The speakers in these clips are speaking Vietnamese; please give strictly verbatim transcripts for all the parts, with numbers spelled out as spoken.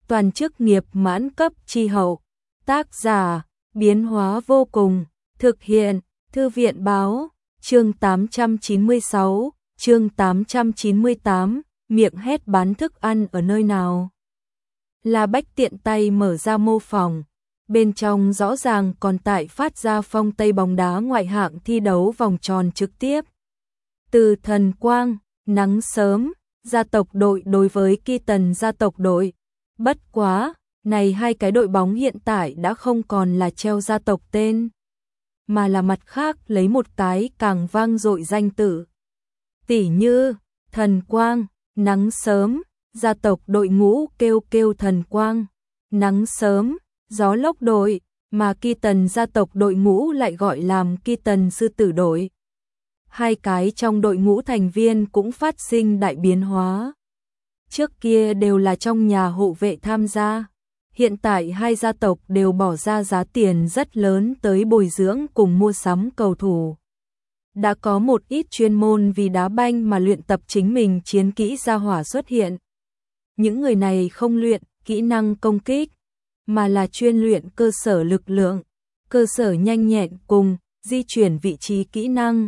toàn chức nghiệp mãn cấp chi hậu. Tác giả, biến hóa vô cùng, thực hiện, Thư viện báo, chương tám trăm chín mươi sáu, chương tám trăm chín mươi tám, miệng hét bán thức ăn ở nơi nào. La Bách tiện tay mở ra mô phỏng, bên trong rõ ràng còn tại phát ra phong tây bóng đá ngoại hạng thi đấu vòng tròn trực tiếp. Từ Thần Quang, Nắng Sớm, gia tộc đội đối với Ki Tần gia tộc đội. Bất quá, này hai cái đội bóng hiện tại đã không còn là treo gia tộc tên, mà là mặt khác lấy một cái càng vang dội danh tự. Tỉ như, Thần Quang, Nắng Sớm, gia tộc đội ngũ kêu kêu Thần Quang, Nắng Sớm, Gió Lốc đội, mà Ki Tần gia tộc đội ngũ lại gọi làm Ki Tần Sư Tử đội. Hai cái trong đội ngũ thành viên cũng phát sinh đại biến hóa. Trước kia đều là trong nhà hộ vệ tham gia, hiện tại hai gia tộc đều bỏ ra giá tiền rất lớn tới bồi dưỡng cùng mua sắm cầu thủ. Đã có một ít chuyên môn vì đá banh mà luyện tập chính mình chiến kỹ gia hỏa xuất hiện. Những người này không luyện kỹ năng công kích, mà là chuyên luyện cơ sở lực lượng, cơ sở nhanh nhẹn cùng di chuyển vị trí kỹ năng.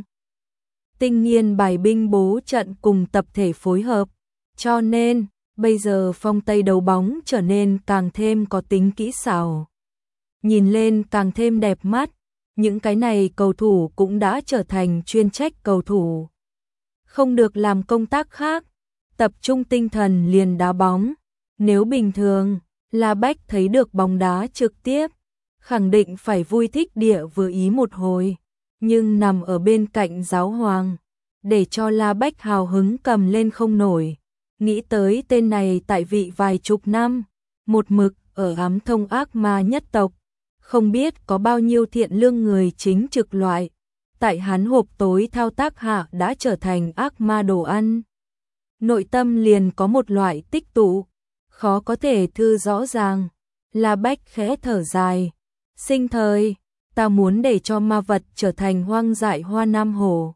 Tinh nghiên bài binh bố trận cùng tập thể phối hợp, cho nên bây giờ phong tây đấu bóng trở nên càng thêm có tính kỹ xảo, nhìn lên càng thêm đẹp mắt. Những cái này cầu thủ cũng đã trở thành chuyên trách cầu thủ, không được làm công tác khác, tập trung tinh thần liền đá bóng. Nếu bình thường, La Bách thấy được bóng đá trực tiếp, khẳng định phải vui thích địa vừa ý một hồi, nhưng nằm ở bên cạnh Giáo Hoàng, để cho La Bách hào hứng cầm lên không nổi. Nghĩ tới tên này tại vị vài chục năm, một mực ở ám thông ác ma nhất tộc, không biết có bao nhiêu thiện lương người chính trực loại, tại hắn hộp tối thao tác hạ đã trở thành ác ma đồ ăn. Nội tâm liền có một loại tích tụ, khó có thể thư rõ ràng. La Bách khẽ thở dài, sinh thời, ta muốn để cho ma vật trở thành hoang dại hoa nam hổ.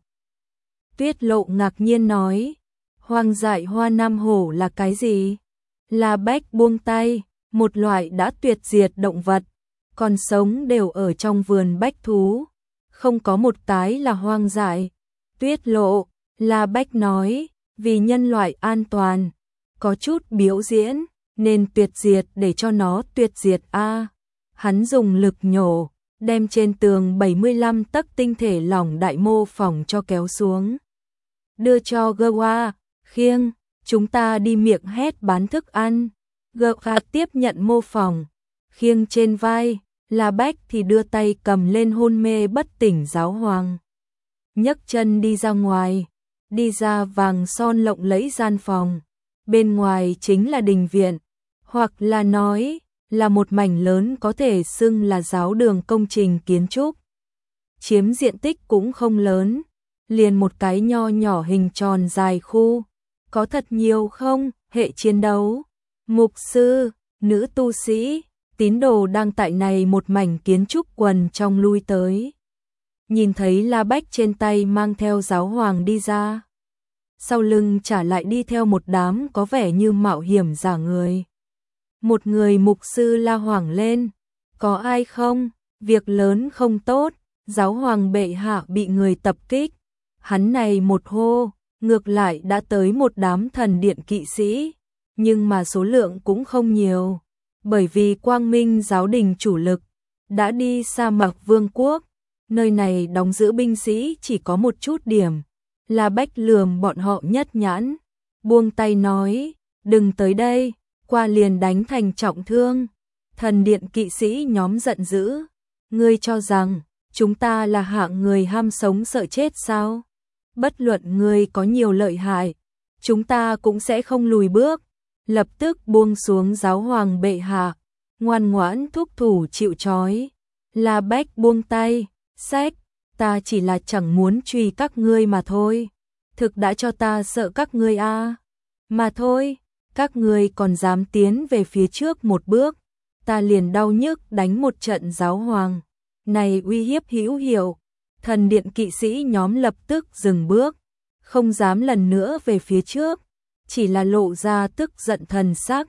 Tuyết Lộ ngạc nhiên nói, hoang dại hoa nam hổ là cái gì? La Bách buông tay, một loại đã tuyệt diệt động vật, còn sống đều ở trong vườn bách thú, không có một cái là hoang dại. Tuyết Lộ, La Bách nói, vì nhân loại an toàn, có chút biểu diễn, nên tuyệt diệt để cho nó tuyệt diệt a. Hắn dùng lực nhổ, đem trên tường bảy mươi lăm tấc tinh thể lỏng đại mô phỏng cho kéo xuống. Đưa cho Gwa, khiêng, chúng ta đi miệng hét bán thức ăn. Gwa tiếp nhận mô phỏng, khiêng trên vai, La Bách thì đưa tay cầm lên hôn mê bất tỉnh Giáo Hoàng. Nhấc chân đi ra ngoài, đi ra vàng son lộng lẫy gian phòng. Bên ngoài chính là đình viện, hoặc là nói là một mảnh lớn có thể xưng là giáo đường công trình kiến trúc. Chiếm diện tích cũng không lớn, liền một cái nho nhỏ hình tròn dài khu. Có thật nhiều không? Hệ chiến đấu, mục sư, nữ tu sĩ, tín đồ đang tại này một mảnh kiến trúc quần trong lui tới. Nhìn thấy La Bách trên tay mang theo Giáo Hoàng đi ra, sau lưng trả lại đi theo một đám có vẻ như mạo hiểm giả người. Một người mục sư la hoảng lên, có ai không? Việc lớn không tốt, Giáo Hoàng bệ hạ bị người tập kích. Hắn này một hô, ngược lại đã tới một đám thần điện kỵ sĩ, nhưng mà số lượng cũng không nhiều, bởi vì Quang Minh giáo đình chủ lực đã đi sa mạc vương quốc, nơi này đóng giữ binh sĩ chỉ có một chút điểm. La Bách lườm bọn họ nhất nhãn, buông tay nói, đừng tới đây, qua liền đánh thành trọng thương. Thần điện kỵ sĩ nhóm giận dữ, ngươi cho rằng chúng ta là hạng người ham sống sợ chết sao? Bất luận ngươi có nhiều lợi hại, chúng ta cũng sẽ không lùi bước. Lập tức buông xuống Giáo Hoàng bệ hạ, ngoan ngoãn thúc thủ chịu trói. La Bách buông tay, xách, ta chỉ là chẳng muốn truy các ngươi mà thôi. Thực đã cho ta sợ các ngươi a, à. Mà thôi, các ngươi còn dám tiến về phía trước một bước, ta liền đau nhức đánh một trận Giáo Hoàng. Này uy hiếp hữu hiệu. Thần điện kỵ sĩ nhóm lập tức dừng bước, không dám lần nữa về phía trước, chỉ là lộ ra tức giận thần sắc.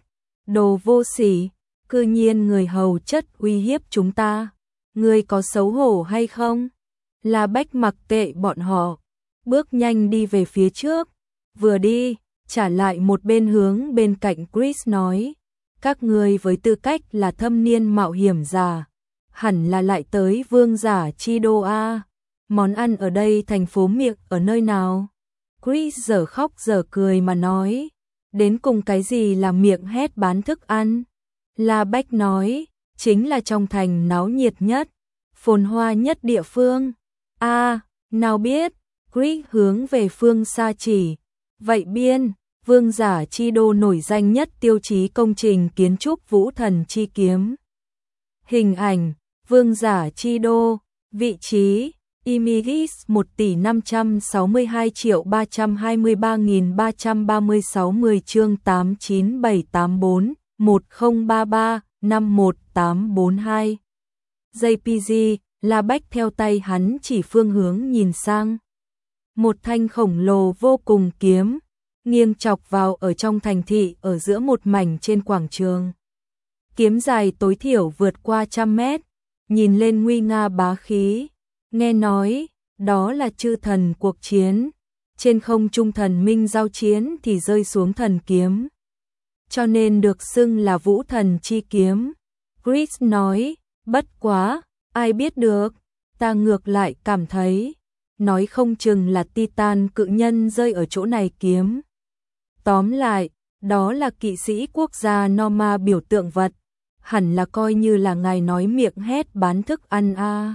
Đồ vô sỉ, cư nhiên người hầu chất uy hiếp chúng ta, ngươi có xấu hổ hay không? La Bách mặc kệ bọn họ, bước nhanh đi về phía trước, vừa đi, trả lại một bên hướng bên cạnh Chris nói, các ngươi với tư cách là thâm niên mạo hiểm giả, hẳn là lại tới vương giả chi đô a. Món ăn ở đây thành phố miệng ở nơi nào? Chris giờ khóc giờ cười mà nói, đến cùng cái gì là miệng hét bán thức ăn? La Bách nói, chính là trong thành náo nhiệt nhất, phồn hoa nhất địa phương. A, à, nào biết, Chris hướng về phương xa chỉ, vậy biên, vương giả chi đô nổi danh nhất tiêu chí công trình kiến trúc Vũ Thần Chi Kiếm. Hình ảnh, vương giả chi đô, vị trí, Imigis một tỷ năm trăm sáu mươi hai triệu ba trăm hai mươi ba nghìn ba trăm ba mươi sáu mười chương tám chín bảy tám bốn một không ba ba năm một tám bốn hai. gi pê giê, La Bách theo tay hắn chỉ phương hướng nhìn sang. Một thanh khổng lồ vô cùng kiếm, nghiêng chọc vào ở trong thành thị ở giữa một mảnh trên quảng trường. Kiếm dài tối thiểu vượt qua trăm mét, nhìn lên nguy nga bá khí. Nghe nói, đó là chư thần cuộc chiến, trên không trung thần minh giao chiến thì rơi xuống thần kiếm, cho nên được xưng là Vũ Thần Chi Kiếm. Chris nói, bất quá, ai biết được, ta ngược lại cảm thấy, nói không chừng là Titan cự nhân rơi ở chỗ này kiếm. Tóm lại, đó là kỵ sĩ quốc gia Norma biểu tượng vật, hẳn là coi như là ngài nói miệng hét bán thức ăn a. À.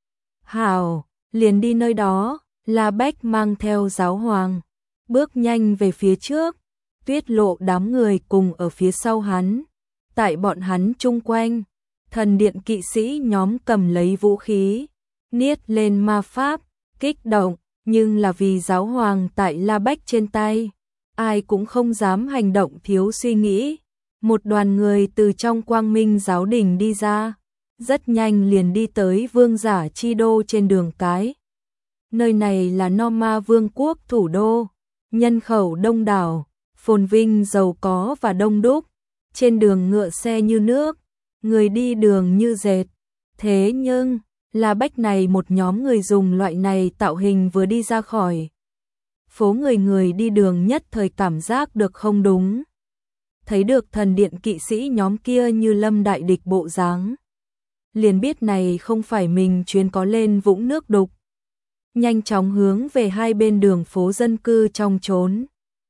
Hảo, liền đi nơi đó, La Bách mang theo giáo hoàng, bước nhanh về phía trước, Tuyết Lộ đám người cùng ở phía sau hắn. Tại bọn hắn chung quanh, thần điện kỵ sĩ nhóm cầm lấy vũ khí, niết lên ma pháp, kích động, nhưng là vì giáo hoàng tại La Bách trên tay, ai cũng không dám hành động thiếu suy nghĩ. Một đoàn người từ trong Quang Minh giáo đình đi ra, rất nhanh liền đi tới vương giả chi đô trên đường cái. Nơi này là Norma vương quốc thủ đô, nhân khẩu đông đảo, phồn vinh giàu có và đông đúc, trên đường ngựa xe như nước, người đi đường như dệt. Thế nhưng, La Bách này một nhóm người dùng loại này tạo hình vừa đi ra khỏi phố, người người đi đường nhất thời cảm giác được không đúng. Thấy được thần điện kỵ sĩ nhóm kia như lâm đại địch bộ dáng, liền biết này không phải mình chuyến có lên vũng nước đục. Nhanh chóng hướng về hai bên đường phố dân cư trong trốn.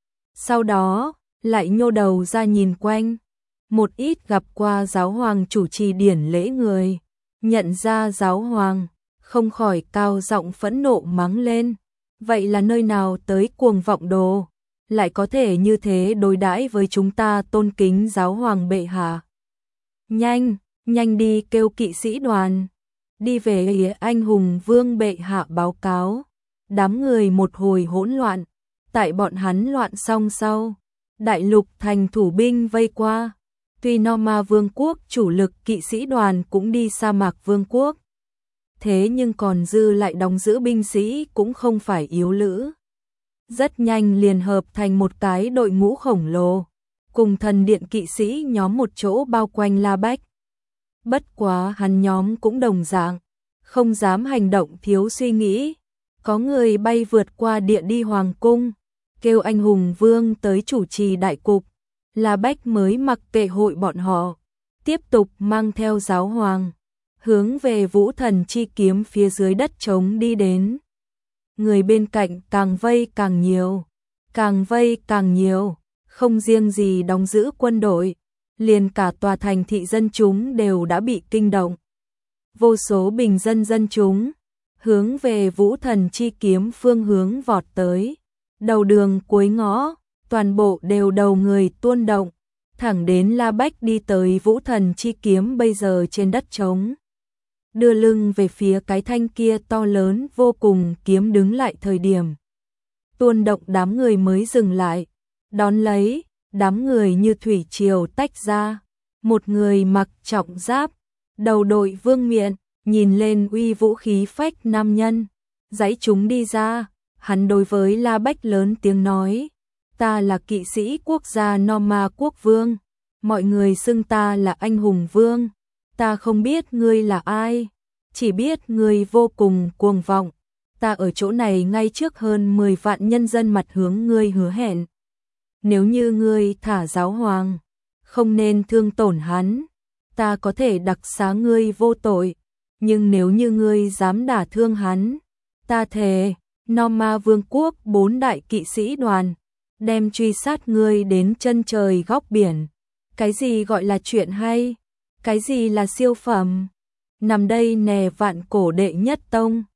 Sau đó, lại nhô đầu ra nhìn quanh. Một ít gặp qua giáo hoàng chủ trì điển lễ người, nhận ra giáo hoàng, không khỏi cao giọng phẫn nộ mắng lên. Vậy là nơi nào tới cuồng vọng đồ, lại có thể như thế đối đãi với chúng ta tôn kính giáo hoàng bệ hạ. Nhanh, nhanh đi kêu kỵ sĩ đoàn, đi về anh hùng vương bệ hạ báo cáo. Đám người một hồi hỗn loạn, tại bọn hắn loạn xong sau, đại lục thành thủ binh vây qua. Tuy Norma vương quốc chủ lực kỵ sĩ đoàn cũng đi sa mạc vương quốc, thế nhưng còn dư lại đóng giữ binh sĩ cũng không phải yếu lữ. Rất nhanh liền hợp thành một cái đội ngũ khổng lồ, cùng thần điện kỵ sĩ nhóm một chỗ bao quanh La Bách. Bất quá hắn nhóm cũng đồng dạng, không dám hành động thiếu suy nghĩ. Có người bay vượt qua địa đi hoàng cung, kêu anh hùng vương tới chủ trì đại cục. La Bách mới mặc kệ hội bọn họ, tiếp tục mang theo giáo hoàng, hướng về Vũ Thần Chi Kiếm phía dưới đất trống đi đến. Người bên cạnh càng vây càng nhiều, càng vây càng nhiều, không riêng gì đóng giữ quân đội, liền cả tòa thành thị dân chúng đều đã bị kinh động. Vô số bình dân dân chúng, hướng về Vũ Thần Chi Kiếm phương hướng vọt tới. Đầu đường cuối ngõ, toàn bộ đều đầu người tuôn động, thẳng đến La Bách đi tới Vũ Thần Chi Kiếm bây giờ trên đất trống. Đưa lưng về phía cái thanh kia to lớn vô cùng kiếm đứng lại thời điểm. Tuôn động đám người mới dừng lại, đón lấy, đám người như thủy triều tách ra. Một người mặc trọng giáp, đầu đội vương miện, nhìn lên uy vũ khí phách nam nhân, dãy chúng đi ra. Hắn đối với La Bách lớn tiếng nói, ta là kỵ sĩ quốc gia Norma quốc vương, mọi người xưng ta là anh hùng vương, ta không biết ngươi là ai, chỉ biết ngươi vô cùng cuồng vọng, ta ở chỗ này ngay trước hơn mười vạn nhân dân mặt hướng ngươi hứa hẹn. Nếu như ngươi thả giáo hoàng, không nên thương tổn hắn, ta có thể đặc xá ngươi vô tội, nhưng nếu như ngươi dám đả thương hắn, ta thề, Norma Vương quốc bốn đại kỵ sĩ đoàn, đem truy sát ngươi đến chân trời góc biển. Cái gì gọi là chuyện hay? Cái gì là siêu phẩm? Nằm đây nè vạn cổ đệ nhất tông.